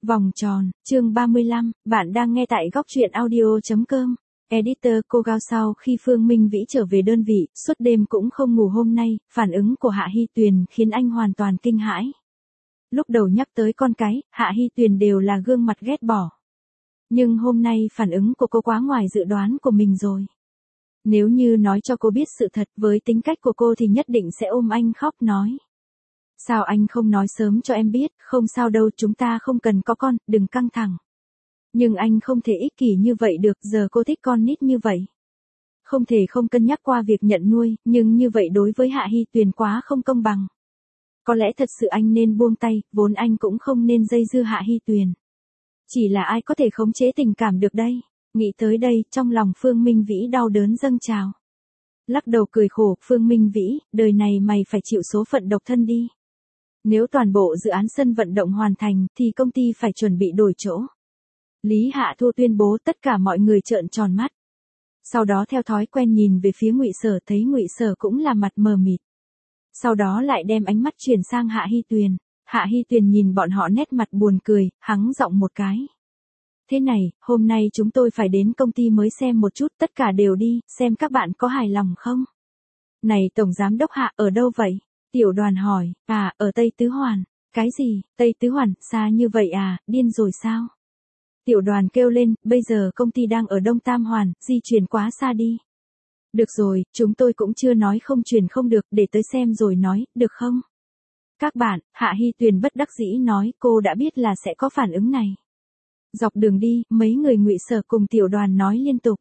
Vòng tròn, chương 35, bạn đang nghe tại góc truyện audio.com. Editor cô Gao sau khi Phương Minh Vĩ trở về đơn vị, suốt đêm cũng không ngủ hôm nay, phản ứng của Hạ Hy Tuyền khiến anh hoàn toàn kinh hãi. Lúc đầu nhắc tới con cái, Hạ Hy Tuyền đều là gương mặt ghét bỏ. Nhưng hôm nay phản ứng của cô quá ngoài dự đoán của mình rồi. Nếu như nói cho cô biết sự thật với tính cách của cô thì nhất định sẽ ôm anh khóc nói. Sao anh không nói sớm cho em biết, không sao đâu, chúng ta không cần có con, đừng căng thẳng. Nhưng anh không thể ích kỷ như vậy được, giờ cô thích con nít như vậy. Không thể không cân nhắc qua việc nhận nuôi, nhưng như vậy đối với Hạ Hy Tuyền quá không công bằng. Có lẽ thật sự anh nên buông tay, vốn anh cũng không nên dây dưa Hạ Hy Tuyền. Chỉ là ai có thể khống chế tình cảm được đây? Nghĩ tới đây, trong lòng Phương Minh Vĩ đau đớn dâng trào. Lắc đầu cười khổ, Phương Minh Vĩ, đời này mày phải chịu số phận độc thân đi. Nếu toàn bộ dự án sân vận động hoàn thành thì công ty phải chuẩn bị đổi chỗ. Lý Hạ Thu tuyên bố, tất cả mọi người trợn tròn mắt. Sau đó theo thói quen nhìn về phía Ngụy Sở, thấy Ngụy Sở cũng là mặt mờ mịt. Sau đó lại đem ánh mắt chuyển sang Hạ Hy Tuyền. Hạ Hy Tuyền nhìn bọn họ nét mặt buồn cười, hắng giọng một cái. Thế này, hôm nay chúng tôi phải đến công ty mới xem một chút, tất cả đều đi, xem các bạn có hài lòng không? Này Tổng Giám Đốc Hạ, ở đâu vậy? Tiểu Đoàn hỏi, ở Tây Tứ Hoàn. Cái gì, Tây Tứ Hoàn, xa như vậy à, điên rồi sao? Tiểu Đoàn kêu lên, bây giờ công ty đang ở Đông Tam Hoàn, di chuyển quá xa đi. Được rồi, chúng tôi cũng chưa nói không chuyển không được, để tới xem rồi nói, được không? Các bạn, Hạ Hy Tuyền bất đắc dĩ nói, cô đã biết là sẽ có phản ứng này. Dọc đường đi, mấy người Ngụy Sở cùng Tiểu Đoàn nói liên tục.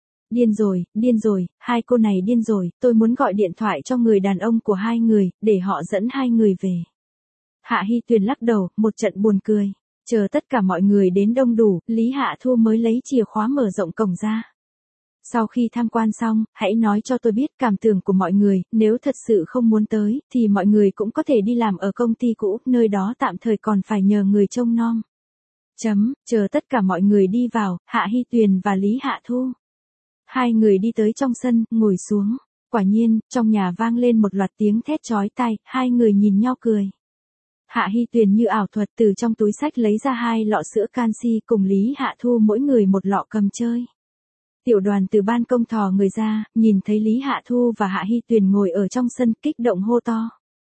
Điên rồi, hai cô này điên rồi, tôi muốn gọi điện thoại cho người đàn ông của hai người, để họ dẫn hai người về. Hạ Hy Tuyền lắc đầu, một trận buồn cười. Chờ tất cả mọi người đến đông đủ, Lý Hạ Thu mới lấy chìa khóa mở rộng cổng ra. Sau khi tham quan xong, hãy nói cho tôi biết cảm tưởng của mọi người, nếu thật sự không muốn tới, thì mọi người cũng có thể đi làm ở công ty cũ, nơi đó tạm thời còn phải nhờ người trông nom. Chờ tất cả mọi người đi vào, Hạ Hy Tuyền và Lý Hạ Thu. Hai người đi tới trong sân, ngồi xuống. Quả nhiên, trong nhà vang lên một loạt tiếng thét chói tai, hai người nhìn nhau cười. Hạ Hy Tuyền như ảo thuật từ trong túi xách lấy ra 2 lọ sữa canxi cùng Lý Hạ Thu mỗi người một lọ cầm chơi. Tiểu Đoàn từ ban công thò người ra, nhìn thấy Lý Hạ Thu và Hạ Hy Tuyền ngồi ở trong sân, kích động hô to.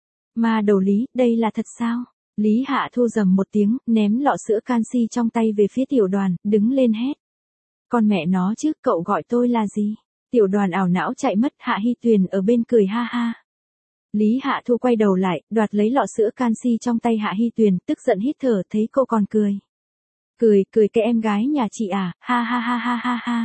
Ma đầu Lý, đây là thật sao? Lý Hạ Thu rầm một tiếng, ném lọ sữa canxi trong tay về phía Tiểu Đoàn, đứng lên hét. Con mẹ nó chứ, cậu gọi tôi là gì? Tiểu Đoàn ảo não chạy mất, Hạ Hy Tuyền ở bên cười ha ha. Lý Hạ Thu quay đầu lại, đoạt lấy lọ sữa canxi trong tay Hạ Hy Tuyền, tức giận hít thở, thấy cô còn cười. Cười cái em gái nhà chị à, ha ha ha ha ha ha.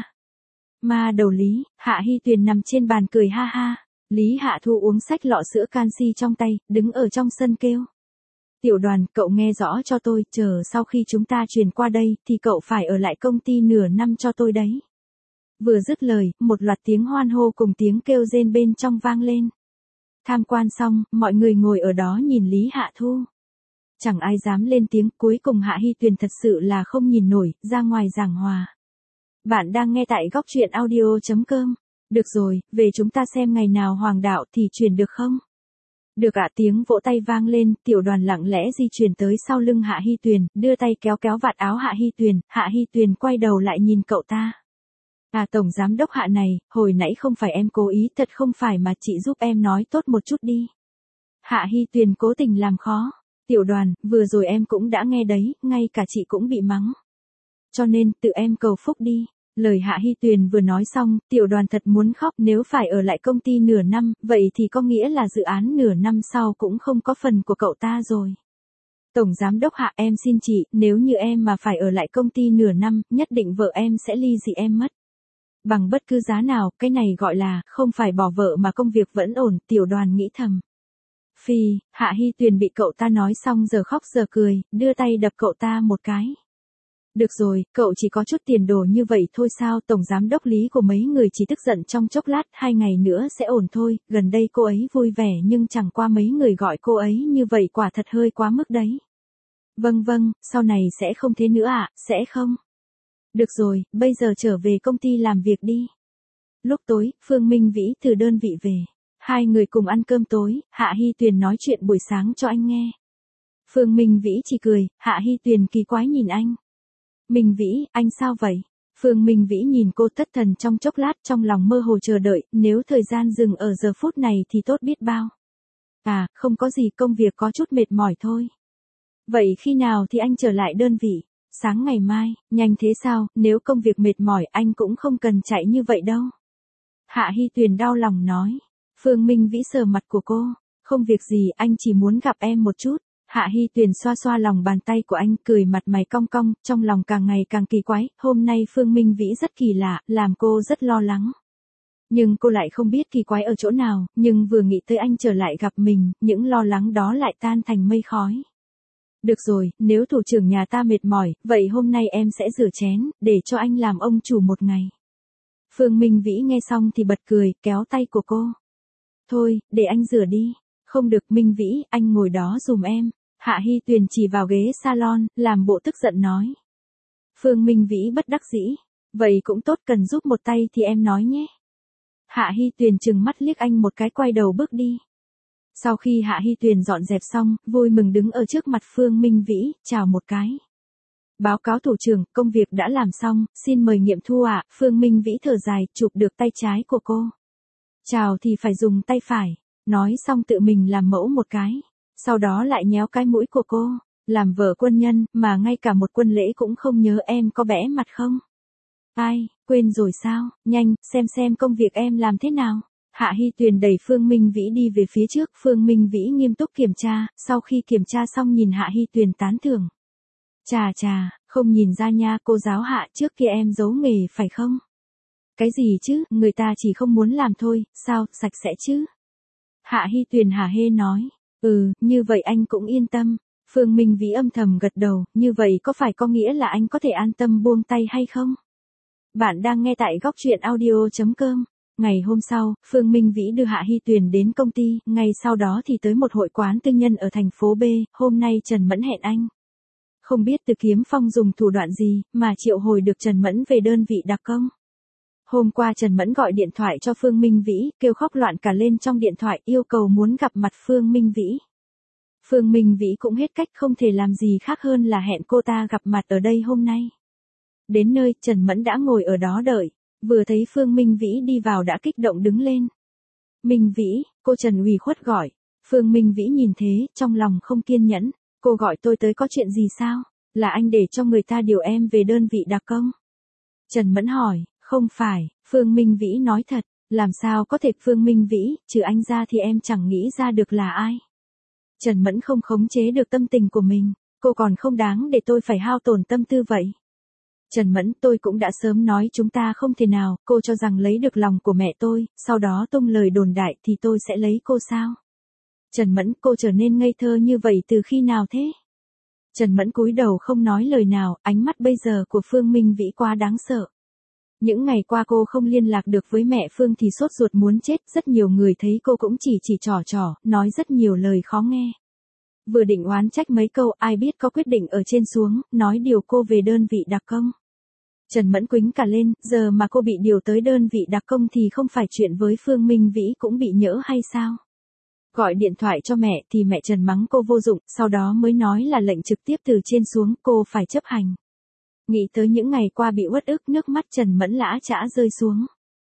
Ma đầu Lý, Hạ Hy Tuyền nằm trên bàn cười ha ha. Lý Hạ Thu uống xách lọ sữa canxi trong tay, đứng ở trong sân kêu. Tiểu Đoàn, cậu nghe rõ cho tôi, chờ sau khi chúng ta chuyển qua đây, thì cậu phải ở lại công ty nửa năm cho tôi đấy. Vừa dứt lời, một loạt tiếng hoan hô cùng tiếng kêu rên bên trong vang lên. Tham quan xong, mọi người ngồi ở đó nhìn Lý Hạ Thu. Chẳng ai dám lên tiếng, cuối cùng Hạ Hy Tuyền thật sự là không nhìn nổi, ra ngoài giảng hòa. Bạn đang nghe tại góc truyện audio.com. Được rồi, về chúng ta xem ngày nào hoàng đạo thì chuyển được không? Được ạ, tiếng vỗ tay vang lên, Tiểu Đoàn lặng lẽ di chuyển tới sau lưng Hạ Hy Tuyền, đưa tay kéo vạt áo Hạ Hy Tuyền quay đầu lại nhìn cậu ta. Tổng Giám Đốc Hạ này, hồi nãy không phải em cố ý, thật không phải mà chị giúp em nói tốt một chút đi. Hạ Hy Tuyền cố tình làm khó. Tiểu Đoàn, vừa rồi em cũng đã nghe đấy, ngay cả chị cũng bị mắng. Cho nên, tự em cầu phúc đi. Lời Hạ Hy Tuyền vừa nói xong, Tiểu Đoàn thật muốn khóc, nếu phải ở lại công ty nửa năm, vậy thì có nghĩa là dự án nửa năm sau cũng không có phần của cậu ta rồi. Tổng Giám Đốc Hạ, em xin chị, nếu như em mà phải ở lại công ty nửa năm, nhất định vợ em sẽ ly dị em mất. Bằng bất cứ giá nào, cái này gọi là, không phải bỏ vợ mà công việc vẫn ổn, Tiểu Đoàn nghĩ thầm. Phi, Hạ Hy Tuyền bị cậu ta nói xong giờ khóc giờ cười, đưa tay đập cậu ta một cái. Được rồi, cậu chỉ có chút tiền đồ như vậy thôi sao? Tổng Giám Đốc Lý của mấy người chỉ tức giận trong chốc lát, 2 ngày nữa sẽ ổn thôi, gần đây cô ấy vui vẻ nhưng chẳng qua mấy người gọi cô ấy như vậy quả thật hơi quá mức đấy. Vâng, sau này sẽ không thế nữa ạ, sẽ không? Được rồi, bây giờ trở về công ty làm việc đi. Lúc tối, Phương Minh Vĩ từ đơn vị về. Hai người cùng ăn cơm tối, Hạ Hy Tuyền nói chuyện buổi sáng cho anh nghe. Phương Minh Vĩ chỉ cười, Hạ Hy Tuyền kỳ quái nhìn anh. Minh Vĩ, anh sao vậy? Phương Minh Vĩ nhìn cô thất thần trong chốc lát, trong lòng mơ hồ chờ đợi, nếu thời gian dừng ở giờ phút này thì tốt biết bao. À, không có gì, công việc có chút mệt mỏi thôi. Vậy khi nào thì anh trở lại đơn vị? Sáng ngày mai, nhanh thế sao, nếu công việc mệt mỏi anh cũng không cần chạy như vậy đâu. Hạ Hy Tuyền đau lòng nói. Phương Minh Vĩ sờ mặt của cô. Không việc gì, anh chỉ muốn gặp em một chút. Hạ Hy Tuyền xoa xoa lòng bàn tay của anh, cười mặt mày cong cong, trong lòng càng ngày càng kỳ quái, hôm nay Phương Minh Vĩ rất kỳ lạ, làm cô rất lo lắng. Nhưng cô lại không biết kỳ quái ở chỗ nào, nhưng vừa nghĩ tới anh trở lại gặp mình, những lo lắng đó lại tan thành mây khói. Được rồi, nếu thủ trưởng nhà ta mệt mỏi, vậy hôm nay em sẽ rửa chén, để cho anh làm ông chủ một ngày. Phương Minh Vĩ nghe xong thì bật cười, kéo tay của cô. Thôi, để anh rửa đi. Không được Minh Vĩ, anh ngồi đó dùm em. Hạ Hy Tuyền chỉ vào ghế salon, làm bộ tức giận nói. Phương Minh Vĩ bất đắc dĩ. Vậy cũng tốt, cần giúp một tay thì em nói nhé. Hạ Hy Tuyền trừng mắt liếc anh một cái, quay đầu bước đi. Sau khi Hạ Hy Tuyền dọn dẹp xong, vui mừng đứng ở trước mặt Phương Minh Vĩ, chào một cái. Báo cáo thủ trưởng, công việc đã làm xong, xin mời nghiệm thu ạ. Phương Minh Vĩ thở dài, chụp được tay trái của cô. Chào thì phải dùng tay phải. Nói xong tự mình làm mẫu một cái. Sau đó lại nhéo cái mũi của cô. Làm vợ quân nhân, mà ngay cả một quân lễ cũng không nhớ, em có bẽ mặt không? Ai, quên rồi sao? Nhanh, xem công việc em làm thế nào. Hạ Hy Tuyền đẩy Phương Minh Vĩ đi về phía trước. Phương Minh Vĩ nghiêm túc kiểm tra, sau khi kiểm tra xong nhìn Hạ Hy Tuyền tán thưởng. Chà, không nhìn ra nha cô giáo Hạ, trước kia em giấu nghề phải không? Cái gì chứ, người ta chỉ không muốn làm thôi, sao, sạch sẽ chứ? Hạ Hy Tuyền hả hê nói. Như vậy anh cũng yên tâm. Phương Minh Vĩ âm thầm gật đầu, như vậy có nghĩa là anh có thể an tâm buông tay hay không? Bạn đang nghe tại góc truyện audio.com. Ngày hôm sau, Phương Minh Vĩ đưa Hạ Hy Tuyền đến công ty, ngay sau đó thì tới một hội quán tư nhân ở thành phố B, hôm nay Trần Mẫn hẹn anh. Không biết Từ Kiếm Phong dùng thủ đoạn gì, mà triệu hồi được Trần Mẫn về đơn vị đặc công. Hôm qua Trần Mẫn gọi điện thoại cho Phương Minh Vĩ, kêu khóc loạn cả lên trong điện thoại, yêu cầu muốn gặp mặt Phương Minh Vĩ. Phương Minh Vĩ cũng hết cách, không thể làm gì khác hơn là hẹn cô ta gặp mặt ở đây hôm nay. Đến nơi, Trần Mẫn đã ngồi ở đó đợi, vừa thấy Phương Minh Vĩ đi vào đã kích động đứng lên. Minh Vĩ, cô Trần ủy khuất gọi. Phương Minh Vĩ nhìn thế, trong lòng không kiên nhẫn, cô gọi tôi tới có chuyện gì sao? Là anh để cho người ta điều em về đơn vị đặc công? Trần Mẫn hỏi. Không phải, Phương Minh Vĩ nói thật, làm sao có thể Phương Minh Vĩ, trừ anh ra thì em chẳng nghĩ ra được là ai. Trần Mẫn không khống chế được tâm tình của mình, cô còn không đáng để tôi phải hao tổn tâm tư vậy. Trần Mẫn, tôi cũng đã sớm nói chúng ta không thể nào, cô cho rằng lấy được lòng của mẹ tôi, sau đó tung lời đồn đại thì tôi sẽ lấy cô sao? Trần Mẫn, cô trở nên ngây thơ như vậy từ khi nào thế? Trần Mẫn cúi đầu không nói lời nào, ánh mắt bây giờ của Phương Minh Vĩ quá đáng sợ. Những ngày qua cô không liên lạc được với mẹ Phương thì sốt ruột muốn chết, rất nhiều người thấy cô cũng chỉ trò, nói rất nhiều lời khó nghe. Vừa định oán trách mấy câu, ai biết có quyết định ở trên xuống, nói điều cô về đơn vị đặc công. Trần Mẫn quĩnh cả lên, giờ mà cô bị điều tới đơn vị đặc công thì không phải chuyện với Phương Minh Vĩ cũng bị nhỡ hay sao? Gọi điện thoại cho mẹ thì mẹ Trần mắng cô vô dụng, sau đó mới nói là lệnh trực tiếp từ trên xuống, cô phải chấp hành. Nghĩ tới những ngày qua bị uất ức, nước mắt Trần Mẫn lã chã rơi xuống.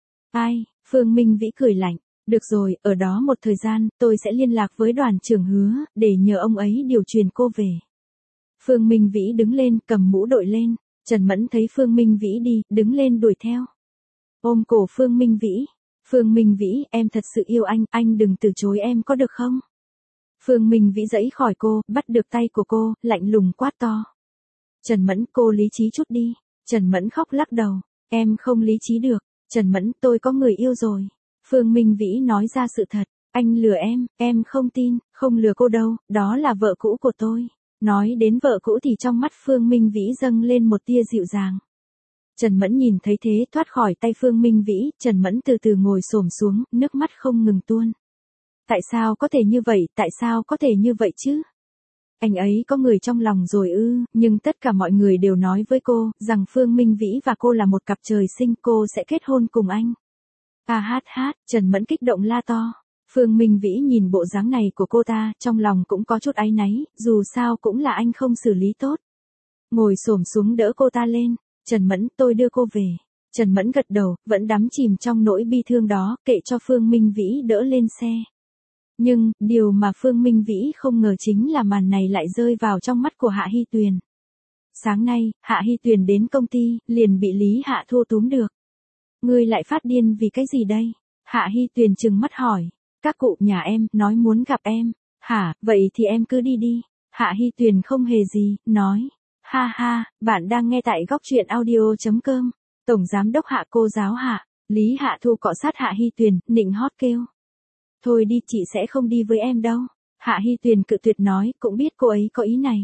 Ai, Phương Minh Vĩ cười lạnh. Được rồi, ở đó một thời gian, tôi sẽ liên lạc với đoàn trưởng Hứa, để nhờ ông ấy điều truyền cô về. Phương Minh Vĩ đứng lên, cầm mũ đội lên. Trần Mẫn thấy Phương Minh Vĩ đi, đứng lên đuổi theo. Ôm cổ Phương Minh Vĩ. Phương Minh Vĩ, em thật sự yêu anh đừng từ chối em có được không? Phương Minh Vĩ giãy khỏi cô, bắt được tay của cô, lạnh lùng quát to. Trần Mẫn, cô lý trí chút đi. Trần Mẫn khóc lắc đầu. Em không lý trí được. Trần Mẫn, tôi có người yêu rồi. Phương Minh Vĩ nói ra sự thật. Anh lừa em không tin, không lừa cô đâu, đó là vợ cũ của tôi. Nói đến vợ cũ thì trong mắt Phương Minh Vĩ dâng lên một tia dịu dàng. Trần Mẫn nhìn thấy thế thoát khỏi tay Phương Minh Vĩ, Trần Mẫn từ từ ngồi xổm xuống, nước mắt không ngừng tuôn. Tại sao có thể như vậy, tại sao có thể như vậy chứ? Anh ấy có người trong lòng rồi nhưng tất cả mọi người đều nói với cô, rằng Phương Minh Vĩ và cô là một cặp trời sinh, cô sẽ kết hôn cùng anh. Hát, Trần Mẫn kích động la to. Phương Minh Vĩ nhìn bộ dáng này của cô ta, trong lòng cũng có chút áy náy, dù sao cũng là anh không xử lý tốt. Ngồi xổm xuống đỡ cô ta lên, Trần Mẫn, tôi đưa cô về. Trần Mẫn gật đầu, vẫn đắm chìm trong nỗi bi thương đó, kệ cho Phương Minh Vĩ đỡ lên xe. Nhưng, điều mà Phương Minh Vĩ không ngờ chính là màn này lại rơi vào trong mắt của Hạ Hy Tuyền. Sáng nay, Hạ Hy Tuyền đến công ty, liền bị Lý Hạ Thu túm được. Ngươi lại phát điên vì cái gì đây? Hạ Hy Tuyền trừng mắt hỏi. Các cụ nhà em, nói muốn gặp em. Hả, vậy thì em cứ đi đi. Hạ Hy Tuyền không hề gì, nói. Ha ha, bạn đang nghe tại góc truyện audio.com. Tổng giám đốc Hạ, cô giáo Hạ. Lý Hạ Thu cọ sát Hạ Hy Tuyền, nịnh hót kêu. Thôi đi, chị sẽ không đi với em đâu. Hạ Hy Tuyền cự tuyệt nói, cũng biết cô ấy có ý này.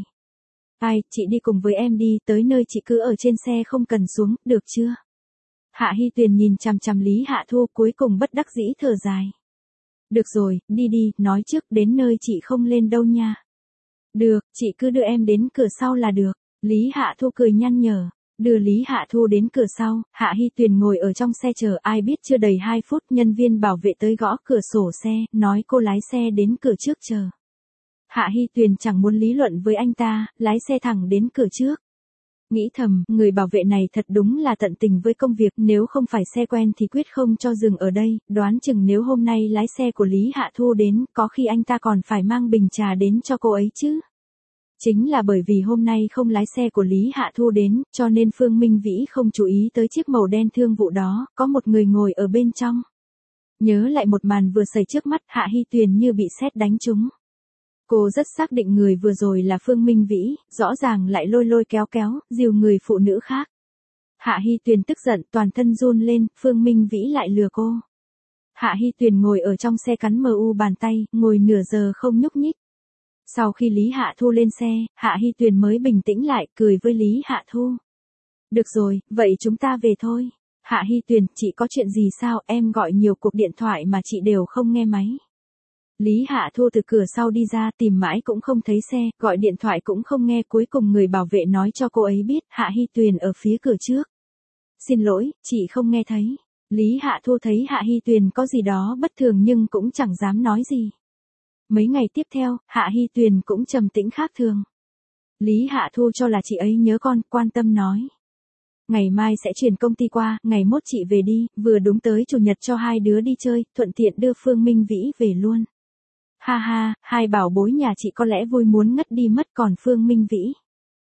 Ai, chị đi cùng với em đi, tới nơi chị cứ ở trên xe không cần xuống, được chưa? Hạ Hy Tuyền nhìn chằm chằm Lý Hạ Thu, cuối cùng bất đắc dĩ thở dài. Được rồi, đi đi, nói trước, đến nơi chị không lên đâu nha. Được, chị cứ đưa em đến cửa sau là được. Lý Hạ Thu cười nhăn nhở. Đưa Lý Hạ Thu đến cửa sau, Hạ Hy Tuyền ngồi ở trong xe chờ, ai biết chưa đầy 2 phút nhân viên bảo vệ tới gõ cửa sổ xe, nói cô lái xe đến cửa trước chờ. Hạ Hy Tuyền chẳng muốn lý luận với anh ta, lái xe thẳng đến cửa trước. Nghĩ thầm, người bảo vệ này thật đúng là tận tình với công việc, nếu không phải xe quen thì quyết không cho dừng ở đây, đoán chừng nếu hôm nay lái xe của Lý Hạ Thu đến, có khi anh ta còn phải mang bình trà đến cho cô ấy chứ. Chính là bởi vì hôm nay không lái xe của Lý Hạ Thu đến, cho nên Phương Minh Vĩ không chú ý tới chiếc màu đen thương vụ đó, có một người ngồi ở bên trong. Nhớ lại một màn vừa xảy trước mắt, Hạ Hy Tuyền như bị sét đánh trúng. Cô rất xác định người vừa rồi là Phương Minh Vĩ, rõ ràng lại lôi lôi kéo kéo, dìu người phụ nữ khác. Hạ Hy Tuyền tức giận, toàn thân run lên, Phương Minh Vĩ lại lừa cô. Hạ Hy Tuyền ngồi ở trong xe cắn MU bàn tay, ngồi nửa giờ không nhúc nhích. Sau khi Lý Hạ Thu lên xe, Hạ Hy Tuyền mới bình tĩnh lại, cười với Lý Hạ Thu. Được rồi, vậy chúng ta về thôi. Hạ Hy Tuyền, chị có chuyện gì sao, em gọi nhiều cuộc điện thoại mà chị đều không nghe máy. Lý Hạ Thu từ cửa sau đi ra, tìm mãi cũng không thấy xe, gọi điện thoại cũng không nghe, cuối cùng người bảo vệ nói cho cô ấy biết, Hạ Hy Tuyền ở phía cửa trước. Xin lỗi, chị không nghe thấy. Lý Hạ Thu thấy Hạ Hy Tuyền có gì đó bất thường nhưng cũng chẳng dám nói gì. Mấy ngày tiếp theo, Hạ Hy Tuyền cũng trầm tĩnh khác thường. Lý Hạ Thu cho là chị ấy nhớ con, quan tâm nói. Ngày mai sẽ chuyển công ty qua, ngày mốt chị về đi, vừa đúng tới chủ nhật cho hai đứa đi chơi, thuận tiện đưa Phương Minh Vĩ về luôn. Ha ha, hai bảo bối nhà chị có lẽ vui muốn ngất đi mất, còn Phương Minh Vĩ.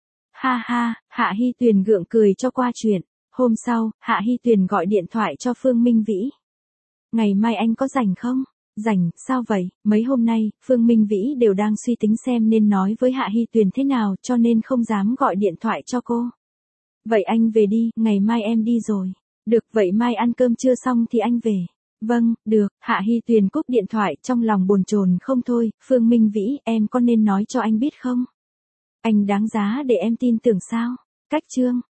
Ha ha, Hạ Hy Tuyền gượng cười cho qua chuyện. Hôm sau, Hạ Hy Tuyền gọi điện thoại cho Phương Minh Vĩ. Ngày mai anh có rảnh không? Rảnh, sao vậy? Mấy hôm nay, Phương Minh Vĩ đều đang suy tính xem nên nói với Hạ Hy Tuyền thế nào, cho nên không dám gọi điện thoại cho cô. Vậy anh về đi, ngày mai em đi rồi. Được, vậy mai ăn cơm trưa xong thì anh về. Vâng, được. Hạ Hy Tuyền cúp điện thoại, trong lòng bồn chồn không thôi. Phương Minh Vĩ, em có nên nói cho anh biết không? Anh đáng giá để em tin tưởng sao? Cách chương.